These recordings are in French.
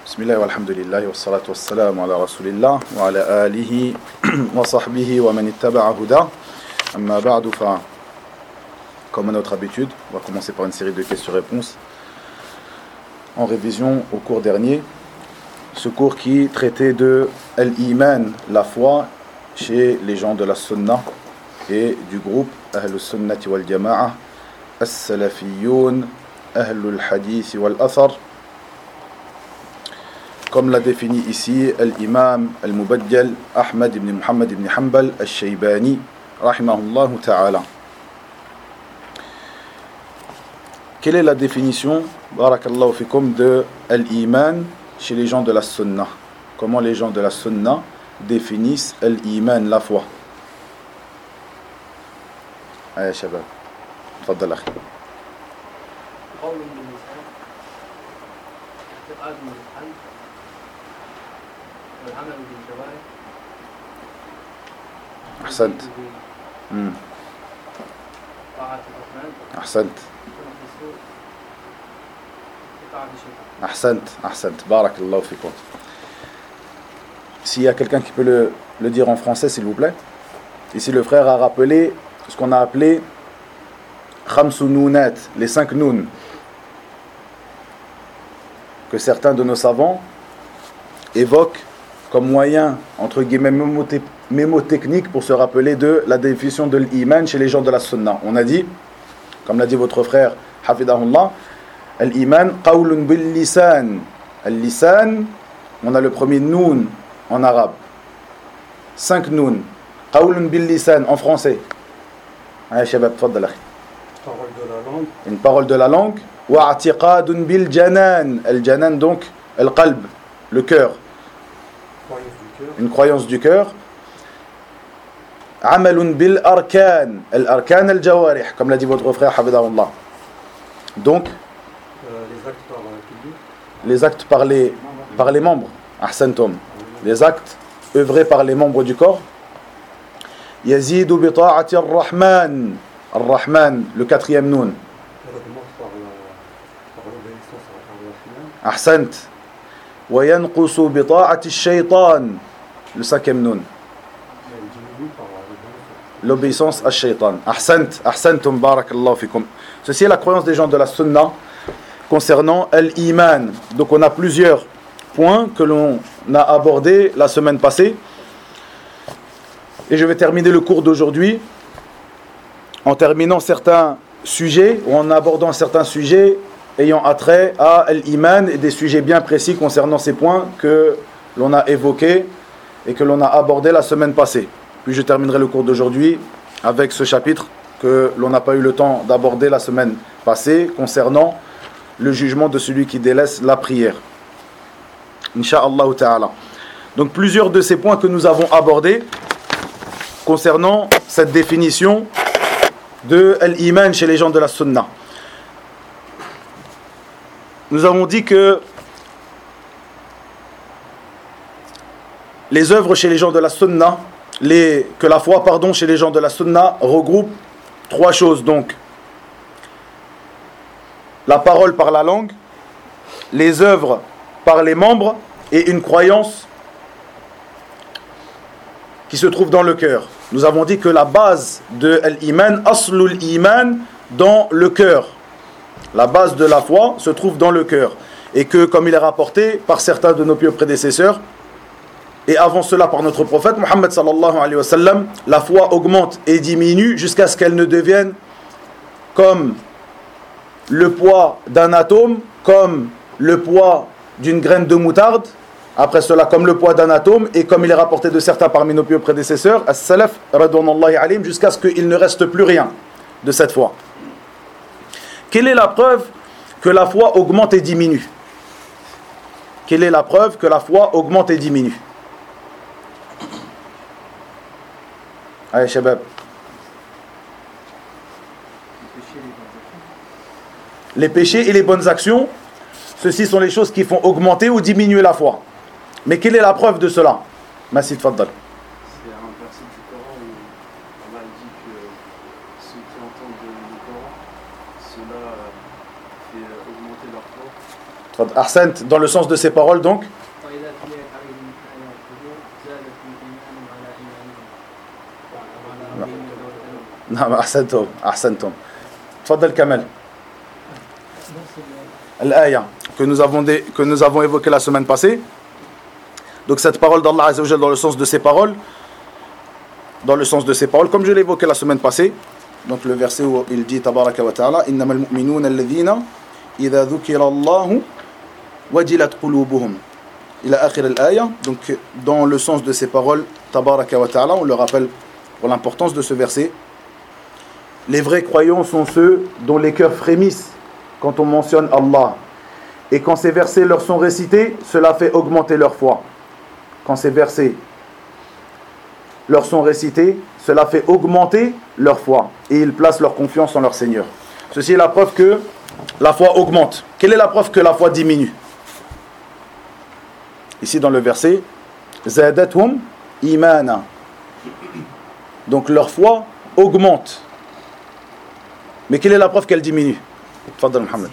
Bismillah walhamdulillah wa salatu wa salam ala rasulillah wa ala alihi wa sahbihi wa man ittaba'a huda. Amma ba'du fa, comme à notre habitude, on va commencer par une série de questions-réponses en révision au cours dernier. Ce cours qui traitait de Al-Iman, la foi, chez les gens de la Sunna et du groupe Ahlus Sunnati wal Jama'a, As-Salafiyyoun, Ahlul Hadith wal Athar, comme l'a défini ici l'imam al-Mubaddal Ahmad ibn Muhammad ibn Hanbal al-Shaybani, rahimahullah ta'ala. Quelle est la définition, barakallahu fikum, de al-Iman chez les gens de la Sunna? Comment les gens de la Sunna définissent al-Iman, la foi? Allez, shabab, tfaddal akhi. أحسنت أحسنت أحسنت بارك الله فيكم. S'il y a quelqu'un qui peut le dire en français, s'il vous plaît. Ici, le frère a rappelé ce qu'on a appelé khamsu nounat, les 5 nouns, que certains de nos savants évoquent comme moyen, entre guillemets, mémotechnique pour se rappeler de la définition de l'iman chez les gens de la sunna. On a dit, comme l'a dit votre frère, hafidahullah, l'iman qawlun bil lisan. Al-lisan, on a le premier noun en arabe. 5 nouns. Qawlun bil lisan en français. Allez, shabab, tfaddal akhi. Parole de la langue. Une parole de la langue. Wa atiqadun bil janan. Al-janan, donc, al-qalb, le cœur. Une croyance du cœur. Amalun bil arkan. Al-arkan al-jawarih, comme l'a dit votre frère, hafidahullah. Donc, les actes par les membres. Ahsantum. Les actes œuvrés par les membres du corps. Yazidu bi ta'ati ar-Rahman. Ar-Rahman, le 4e noun. Ahsant. Wa yanqusu bi ta'ati ash-shaytan. Le 5e noun. L'obéissance à shaytan. Ahsantum barakallahu fikum. Ceci est la croyance des gens de la sunna concernant l'iman. Donc on a plusieurs points que l'on a abordés la semaine passée. Et je vais terminer le cours d'aujourd'hui en terminant certains sujets, ou en abordant certains sujets ayant attrait à l'iman et des sujets bien précis concernant ces points que l'on a évoqués et que l'on a abordés la semaine passée. Puis je terminerai le cours d'aujourd'hui avec ce chapitre que l'on n'a pas eu le temps d'aborder la semaine passée concernant le jugement de celui qui délaisse la prière. Inch'Allah ta'ala. Donc plusieurs de ces points que nous avons abordés concernant cette définition de l'iman chez les gens de la sunna. Nous avons dit que les œuvres chez les gens de la sunna, que la foi, chez les gens de la sunna regroupe 3 choses donc. La parole par la langue, les œuvres par les membres et une croyance qui se trouve dans le cœur. Nous avons dit que la base de l'iman, aslul iman, dans le cœur. La base de la foi se trouve dans le cœur. Et que, comme il est rapporté par certains de nos pieux prédécesseurs, et avant cela par notre prophète Muhammad sallallahu alayhi wa sallam, la foi augmente et diminue jusqu'à ce qu'elle ne devienne comme le poids d'un atome, comme le poids d'une graine de moutarde, après cela comme le poids d'un atome, et comme il est rapporté de certains parmi nos pieux prédécesseurs, as-salaf radouanallahi alayhim, jusqu'à ce qu'il ne reste plus rien de cette foi. Quelle est la preuve que la foi augmente et diminue? Quelle est la preuve que la foi augmente et diminue? Allez, shabab. Les péchés et les bonnes actions, ceci sont les choses qui font augmenter ou diminuer la foi. Mais quelle est la preuve de cela? Massid Faddal. C'est un verset du Coran où Allah dit que ceux qui entendent le Coran, cela fait augmenter leur foi. Ahsant, dans le sens de ces paroles donc. Non, ahsantum, ahsantum. Tfaddal Kamel. L'aya que nous avons évoquée la semaine passée. Donc cette parole d'Allah Azza wa Jalla dans le sens de ces paroles, comme je l'ai évoqué la semaine passée. Donc le verset où il dit tabaraka wa ta'ala innamal mu'minuna alladhina idha dhukira Allahu wajilat qulubuhum ila akhir al-aya. Donc dans le sens de ces paroles tabaraka wa ta'ala, on le rappelle pour l'importance de ce verset. Les vrais croyants sont ceux dont les cœurs frémissent quand on mentionne Allah. Et quand ces versets leur sont récités, cela fait augmenter leur foi. Quand ces versets leur sont récités, cela fait augmenter leur foi. Et ils placent leur confiance en leur Seigneur. Ceci est la preuve que la foi augmente. Quelle est la preuve que la foi diminue? Ici dans le verset, Zadathum imana. Donc leur foi augmente. Mais quelle est la preuve qu'elle diminue? Fadal Mohamed.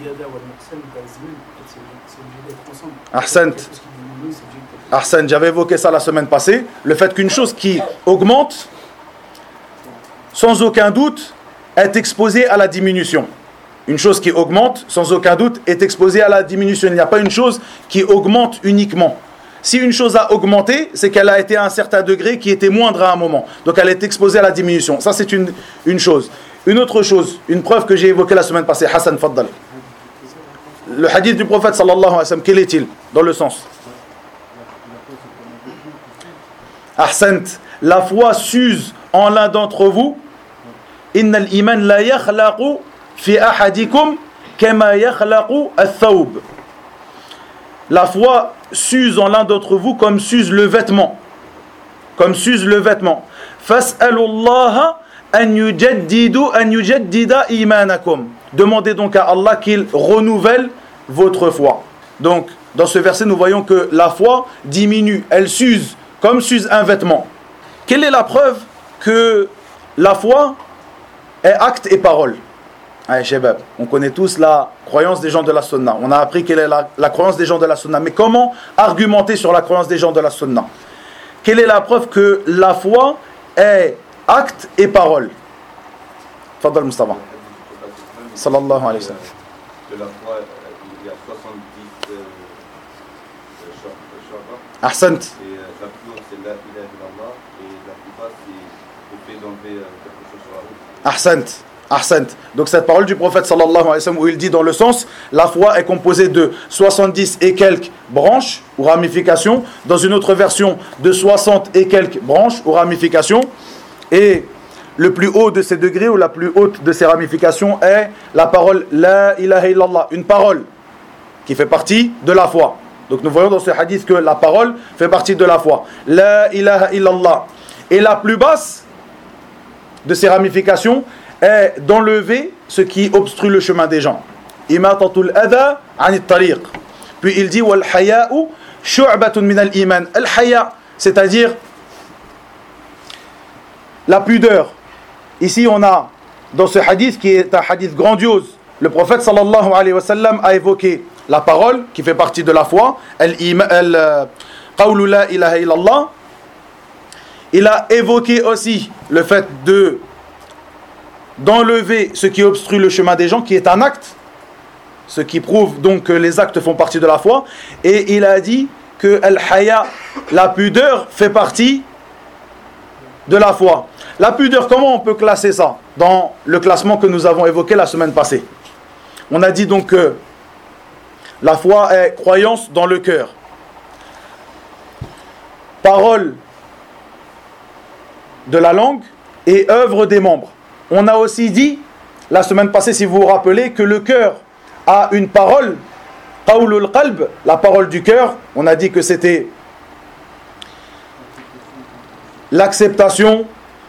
Ahsant. Ahsan, j'avais évoqué ça la semaine passée. Le fait qu'une chose qui augmente, sans aucun doute, est exposée à la diminution. Une chose qui augmente, sans aucun doute, est exposée à la diminution. Il n'y a pas une chose qui augmente uniquement. Si une chose a augmenté, c'est qu'elle a été à un certain degré qui était moindre à un moment. Donc elle est exposée à la diminution. Ça, c'est une chose. Une autre chose, une preuve que j'ai évoquée la semaine passée. Hassan, faddal. Le hadith du prophète, sallallahu alayhi wa sallam, quel est-il dans le sens? Ahsant, la foi s'use en l'un d'entre vous. Innal iman la yakhlaqu fi ahadikum kama yakhlaqu ath-thawb. La foi s'use en l'un d'entre vous comme s'use le vêtement. Comme s'use le vêtement. Fas'alullaha an yujaddida imanakum. Demandez donc à Allah qu'il renouvelle votre foi. Donc, dans ce verset, nous voyons que la foi diminue, elle s'use comme s'use un vêtement. Quelle est la preuve que la foi est acte et parole? Allez, Shebab, on connaît tous la croyance des gens de la Sunna. On a appris quelle est la croyance des gens de la Sunna. Mais comment argumenter sur la croyance des gens de la Sunna? Quelle est la preuve que la foi est acte et parole? Fadal Mustafa. Sallallahu alayhi wa sallam. De la foi, il y a 70 Ahsant. Et la plus haute, c'est la ilaha illallah. Et la plus basse, c'est le fait d'enlever quelque chose sur la route. Ahsant. Ahsant. Donc cette parole du prophète sallallahu alayhi wa sallam où il dit dans le sens, la foi est composée de 70 et quelques branches ou ramifications, dans une autre version de 60 et quelques branches ou ramifications, et le plus haut de ces degrés ou la plus haute de ces ramifications est la parole la ilaha illallah, une parole qui fait partie de la foi. Donc nous voyons dans ce hadith que la parole fait partie de la foi. La ilaha illallah. Et la plus basse de ces ramifications est d'enlever ce qui obstrue le chemin des gens. Imatatul adha anit tariq. Puis il dit wal haya'u shu'batun min al iman. Al haya, c'est-à-dire la pudeur. Ici on a dans ce hadith qui est un hadith grandiose, le prophète sallallahu alayhi wa sallam a évoqué la parole qui fait partie de la foi, qawlu la ilaha illallah. Il a évoqué aussi le fait d'enlever ce qui obstrue le chemin des gens, qui est un acte, ce qui prouve donc que les actes font partie de la foi. Et il a dit que al-haya, la pudeur, fait partie de la foi. La pudeur, comment on peut classer ça dans le classement que nous avons évoqué la semaine passée? On a dit donc que la foi est croyance dans le cœur, parole de la langue et œuvre des membres. On a aussi dit, la semaine passée, si vous vous rappelez, que le cœur a une parole, qawlul qalb, la parole du cœur. On a dit que c'était l'acceptation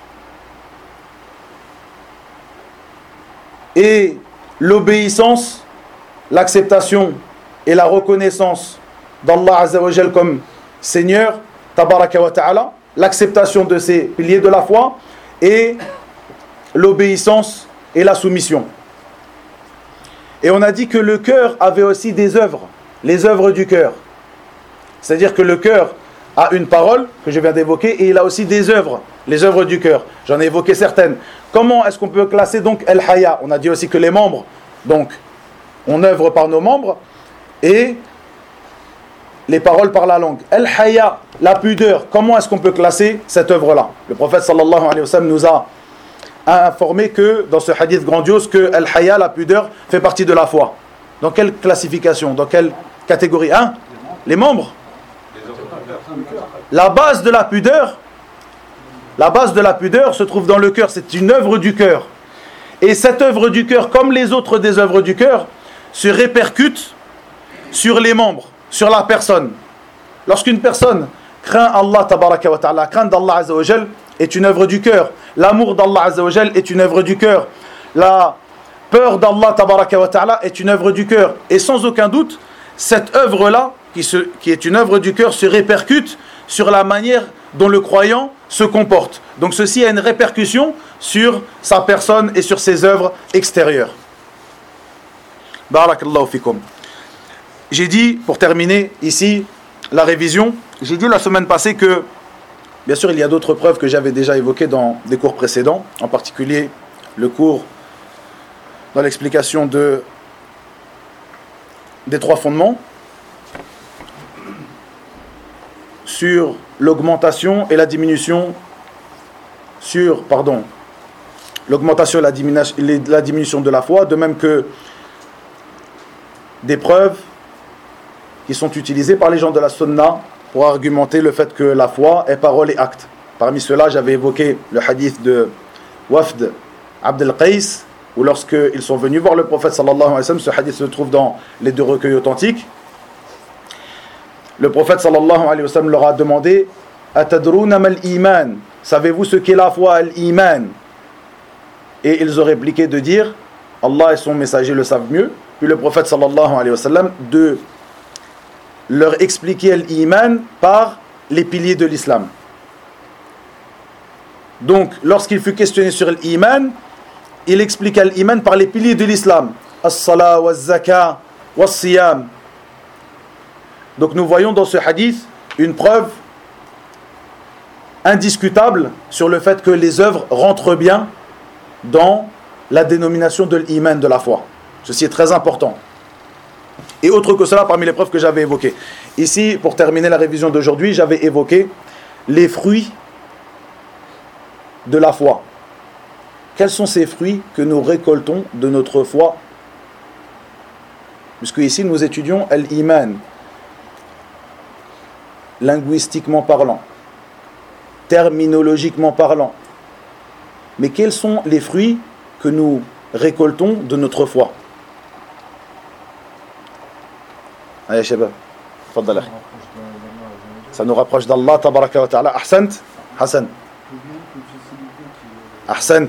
et l'obéissance, l'acceptation et la reconnaissance d'Allah Azza wa Jal comme Seigneur, Tabaraka wa Ta'ala, l'acceptation de ces piliers de la foi et l'obéissance et la soumission. Et on a dit que le cœur avait aussi des œuvres. les œuvres du cœur. C'est-à-dire que le cœur a une parole que je viens d'évoquer et il a aussi des œuvres, les œuvres du cœur. J'en ai évoqué certaines. Comment est-ce qu'on peut classer donc el-haya? On a dit aussi que les membres, donc on œuvre par nos membres et les paroles par la langue. El-haya, la pudeur, comment est-ce qu'on peut classer cette œuvre-là? Le prophète sallallahu alayhi wa sallam nous a informé que dans ce hadith grandiose que el-haya, la pudeur, fait partie de la foi. Dans quelle classification? Dans quelle catégorie? Les membres. La base de la pudeur se trouve dans le cœur, c'est une œuvre du cœur. Et cette œuvre du cœur, comme les autres des œuvres du cœur, se répercute sur les membres, sur la personne. Lorsqu'une personne craint Allah tabaraka wa ta'ala, crainte d'Allah azza wa jal est une œuvre du cœur. L'amour d'Allah azza wa jal est une œuvre du cœur. La peur d'Allah tabaraka wa ta'ala est une œuvre du cœur. Et sans aucun doute, cette œuvre-là, qui est une œuvre du cœur, se répercute sur la manière dont le croyant se comporte. Donc ceci a une répercussion sur sa personne et sur ses œuvres extérieures. Barakallahu fikum. J'ai dit, pour terminer ici la révision, j'ai dit la semaine passée que, bien sûr, il y a d'autres preuves que j'avais déjà évoquées dans des cours précédents, en particulier le cours dans l'explication des 3 fondements, sur l'augmentation et la diminution, l'augmentation et la diminution de la foi, de même que des preuves qui sont utilisées par les gens de la sunna pour argumenter le fait que la foi est parole et acte. Parmi ceux-là, j'avais évoqué le hadith de Wafd Abd al-Qais, où lorsqu'ils sont venus voir le prophète sallallahu alayhi wa sallam, ce hadith se trouve dans les 2 recueils authentiques, le prophète sallallahu alayhi wa sallam leur a demandé Atadruna mal iman, savez-vous ce qu'est la foi, al-iman? Et ils ont répliqué de dire Allah et son messager le savent mieux. Puis le prophète sallallahu alayhi wa sallam de leur expliquer l'iman par les piliers de l'islam. Donc lorsqu'il fut questionné sur l'iman, il expliqua l'iman par les piliers de l'islam, as-salat, was-zaka, was-siyam. Donc nous voyons dans ce hadith une preuve indiscutable sur le fait que les œuvres rentrent bien dans la dénomination de l'iman, de la foi. Ceci est très important. Et autre que cela, parmi les preuves que j'avais évoquées. Ici, pour terminer la révision d'aujourd'hui, j'avais évoqué les fruits de la foi. Quels sont ces fruits que nous récoltons de notre foi? Puisque ici, nous étudions l'iman, linguistiquement parlant, terminologiquement parlant. Mais quels sont les fruits que nous récoltons de notre foi? Allez, Shabab, faddalah. Ça nous rapproche d'Allah, tabaraka wa ta'ala. Ahsant, Hassan. Ahsant.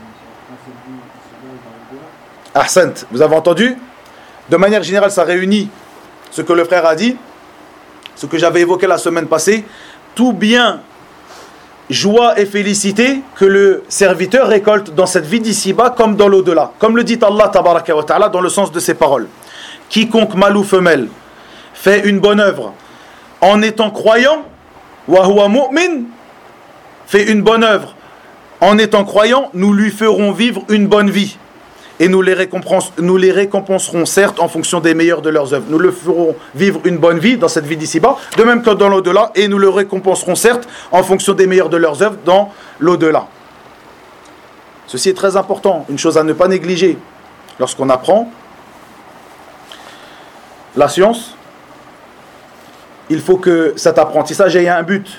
Ahsant. Vous avez entendu? De manière générale, ça réunit ce que le frère a dit, ce que j'avais évoqué la semaine passée. Tout bien, joie et félicité que le serviteur récolte dans cette vie d'ici-bas comme dans l'au-delà. Comme le dit Allah tabaraka wa ta'ala dans le sens de ses paroles. Quiconque mâle ou femelle fait une bonne œuvre en étant croyant, wa huwa mu'min, fait une bonne œuvre en étant croyant, nous lui ferons vivre une bonne vie. Et nous les récompenserons certes en fonction des meilleures de leurs œuvres. Nous le ferons vivre une bonne vie dans cette vie d'ici-bas, de même que dans l'au-delà, et nous le récompenserons certes en fonction des meilleures de leurs œuvres dans l'au-delà. Ceci est très important, une chose à ne pas négliger. Lorsqu'on apprend la science, il faut que cet apprentissage ait un but.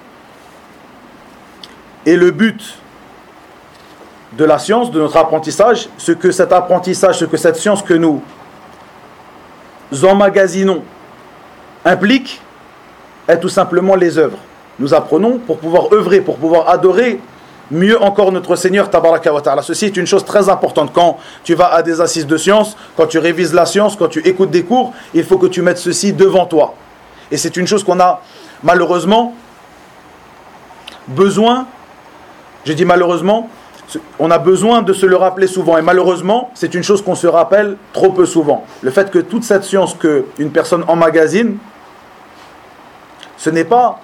Et le but de la science, de notre apprentissage, ce que cet apprentissage, ce que cette science que nous emmagasinons implique, est tout simplement les œuvres. Nous apprenons pour pouvoir œuvrer, pour pouvoir adorer mieux encore notre Seigneur tabaraka wa ta'ala. Ceci est une chose très importante. Quand tu vas à des assises de science, quand tu révises la science, quand tu écoutes des cours, il faut que tu mettes ceci devant toi. Et c'est une chose qu'on a malheureusement besoin, je dis malheureusement, On a besoin de se le rappeler souvent. Et malheureusement, c'est une chose qu'on se rappelle trop peu souvent. Le fait que toute cette science qu'une personne emmagasine, ce n'est pas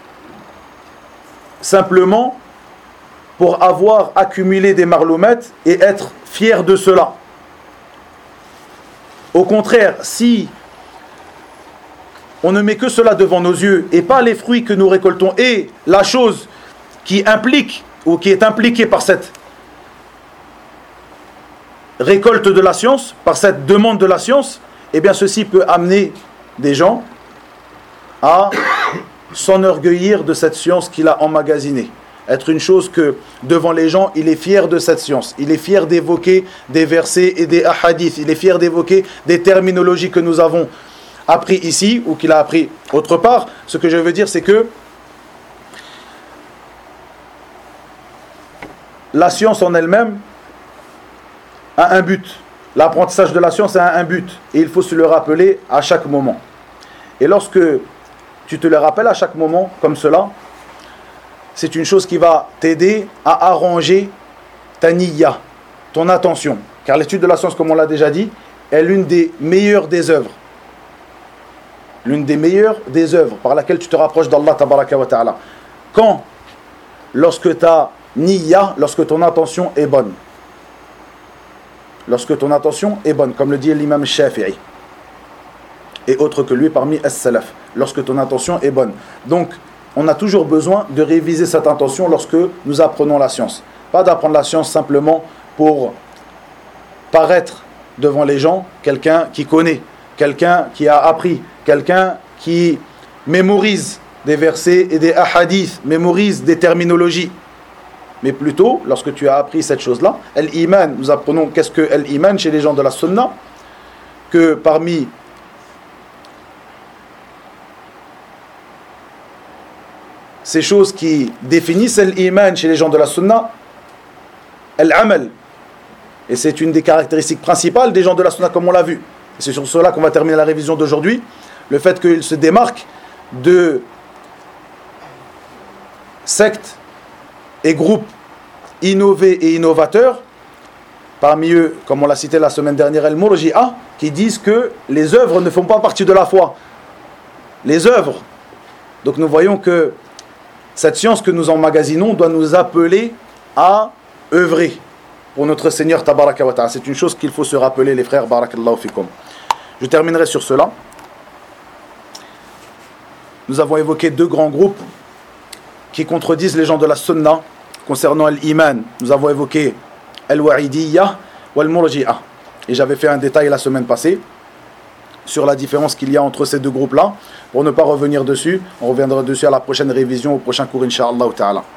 simplement pour avoir accumulé des marloumettes et être fier de cela. Au contraire, si on ne met que cela devant nos yeux et pas les fruits que nous récoltons et la chose qui implique ou qui est impliquée par cette récolte de la science, par cette demande de la science, eh bien ceci peut amener des gens à s'enorgueillir de cette science qu'il a emmagasinée. Être une chose que, devant les gens, il est fier de cette science. Il est fier d'évoquer des versets et des hadiths. Il est fier d'évoquer des terminologies que nous avons appris ici ou qu'il a appris autre part. Ce que je veux dire, c'est que la science en elle-même a un but. L'apprentissage de la science a un but. Et il faut se le rappeler à chaque moment. Et lorsque tu te le rappelles à chaque moment, comme cela, c'est une chose qui va t'aider à arranger ta niyya, ton attention. Car l'étude de la science, comme on l'a déjà dit, est l'une des meilleures des œuvres. L'une des meilleures des œuvres par laquelle tu te rapproches d'Allah tabaraka wa ta'ala. Quand? Lorsque ta niyya, lorsque ton attention est bonne. Lorsque ton attention est bonne, comme le dit l'imam Shafi'i. Et autre que lui parmi as-salaf. Lorsque ton attention est bonne. Donc, on a toujours besoin de réviser cette intention lorsque nous apprenons la science. Pas d'apprendre la science simplement pour paraître devant les gens quelqu'un qui connaît, quelqu'un qui a appris, quelqu'un qui mémorise des versets et des hadiths, mémorise des terminologies. Mais plutôt, lorsque tu as appris cette chose-là, al-iman, nous apprenons qu'est-ce que al-iman chez les gens de la sunna, que parmi ces choses qui définissent l'iman chez les gens de la sunna, l'amal. Et c'est une des caractéristiques principales des gens de la sunna, comme on l'a vu. Et c'est sur cela qu'on va terminer la révision d'aujourd'hui. Le fait qu'ils se démarquent de sectes et groupes innovés et innovateurs. Parmi eux, comme on l'a cité la semaine dernière, al-Murji'a, qui disent que les œuvres ne font pas partie de la foi. Les œuvres. Donc nous voyons que cette science que nous emmagasinons doit nous appeler à œuvrer pour notre Seigneur Tabaraka wa Ta'ala. C'est une chose qu'il faut se rappeler, les frères, Barakallahu fikum. Je terminerai sur cela. Nous avons évoqué deux grands groupes qui contredisent les gens de la sunna concernant l'iman. Nous avons évoqué al-Wa'idiyya ou al-Murji'a. Et j'avais fait un détail la semaine passée sur la différence qu'il y a entre ces deux groupes-là. Pour ne pas revenir dessus, on reviendra dessus à la prochaine révision, au prochain cours, Inch'Allah Ta'ala.